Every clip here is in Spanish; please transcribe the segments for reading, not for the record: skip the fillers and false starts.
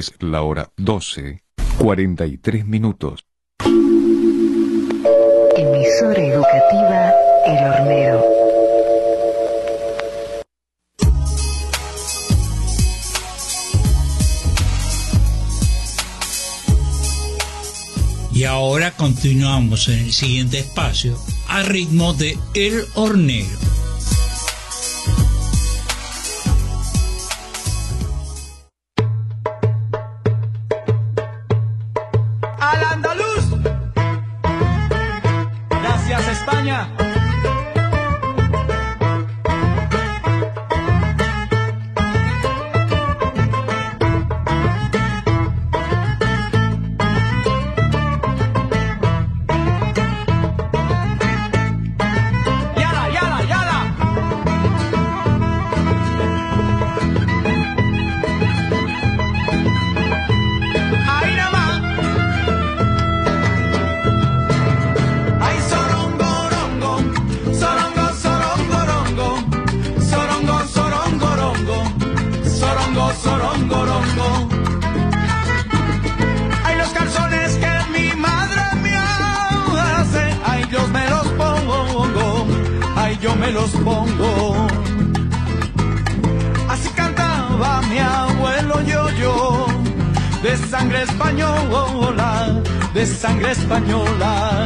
Es la hora 12:43. Emisora educativa El Hornero. Y ahora continuamos en el siguiente espacio a ritmo de El Hornero. Al andaluz. Gracias, España. Me los pongo. Así cantaba mi abuelo yo, de sangre española, de sangre española.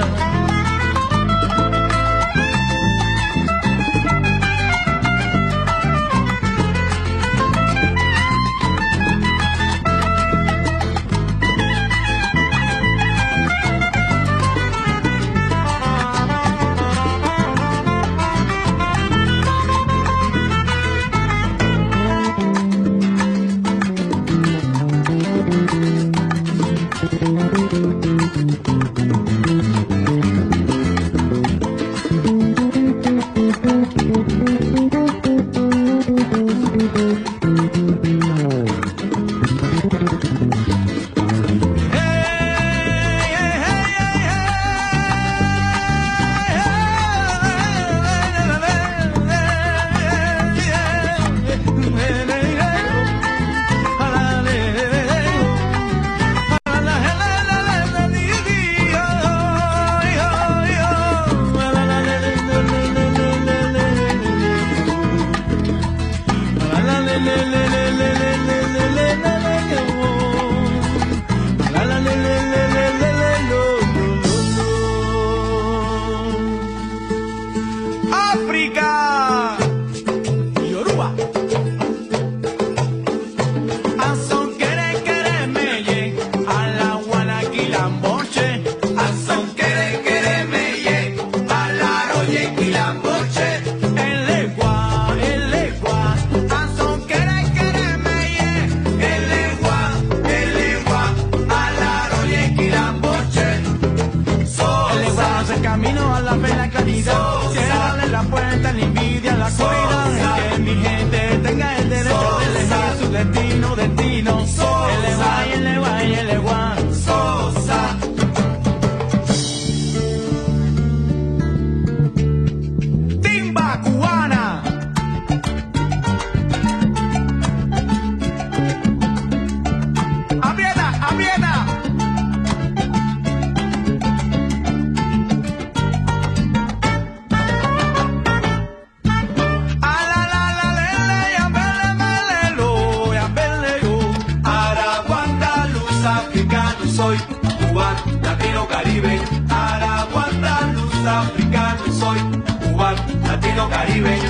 Soy cubano, latino, caribe, árabe, andaluz, africano. Soy cubano, latino, caribeño.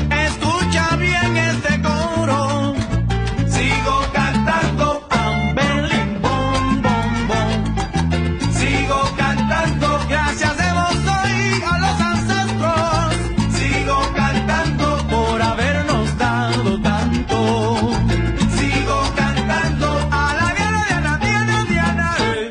Escucha bien este coro. Sigo cantando Ambelín, bom, bom, bom. Sigo cantando, gracias debo soy a los ancestros. Sigo cantando por habernos dado tanto. Sigo cantando a la Diana, Diana, Diana.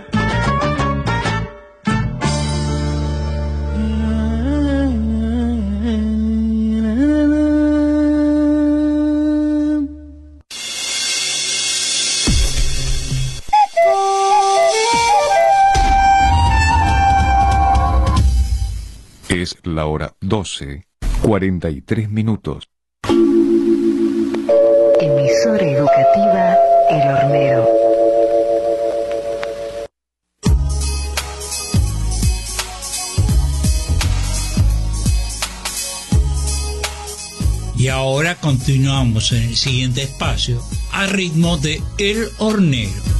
Es la hora 12:43. Emisora educativa El Hornero. Y ahora continuamos en el siguiente espacio a ritmo de El Hornero.